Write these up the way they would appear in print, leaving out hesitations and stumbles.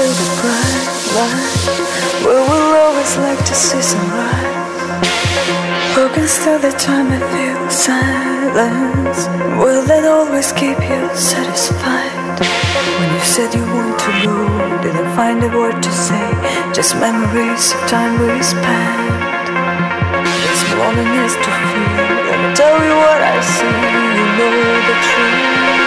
till the bright light, where we'll always like to see sunrise. Broken still the time I feel silence. Will that always keep you satisfied? When you said you want to go, didn't find a word to say, just memories of time we spent. This loneliness to feel, let me tell you what I see, you know the truth.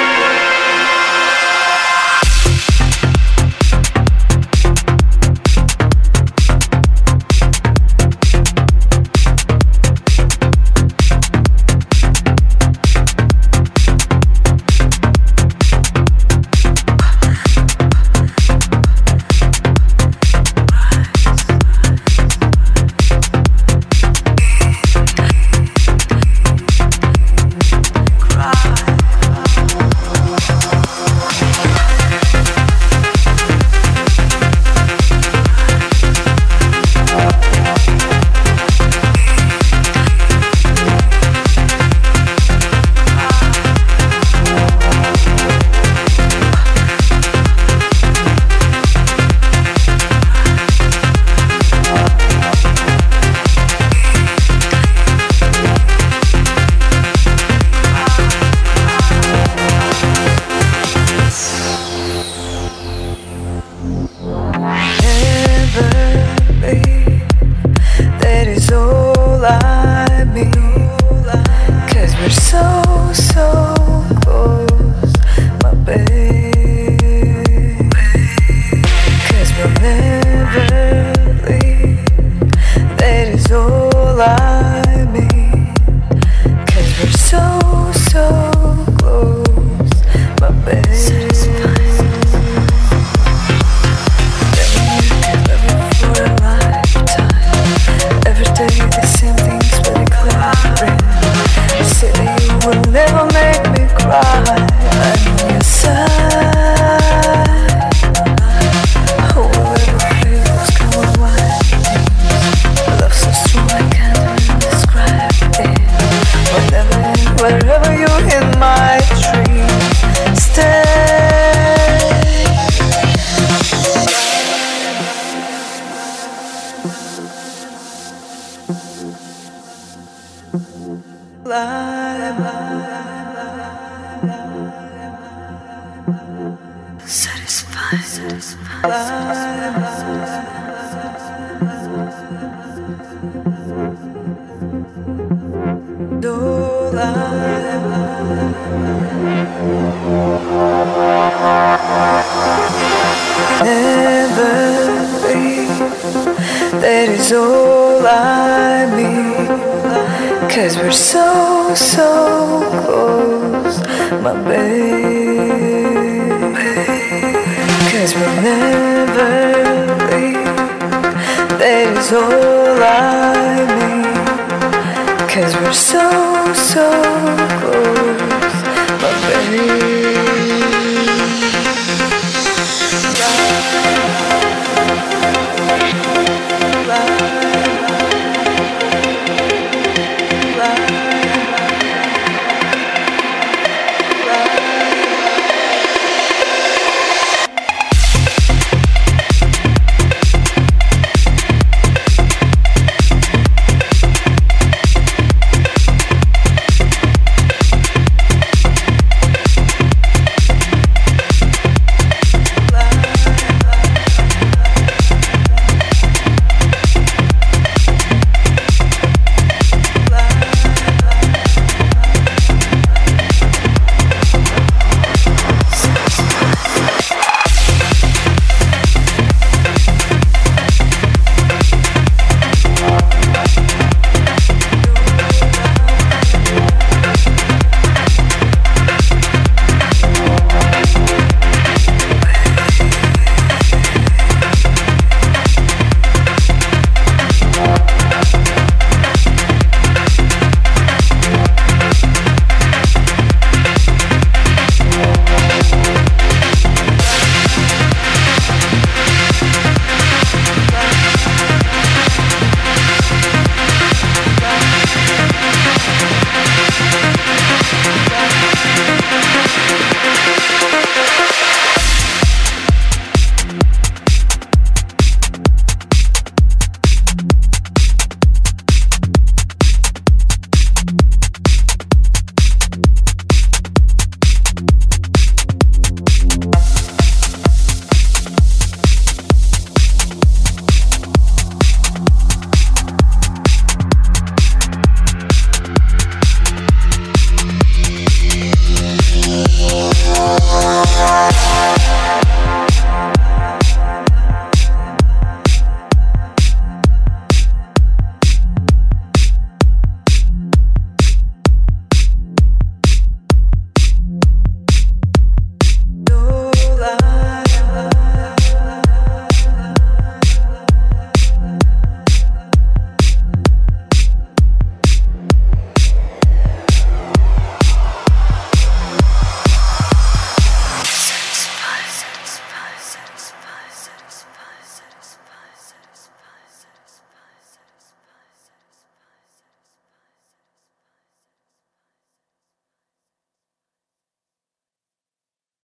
Wherever you in my dreams, stay. Never leave, that is all I need. 'Cause we're so, so close, my baby. 'Cause we'll never leave, that is all I need. 'Cause we're so, so close.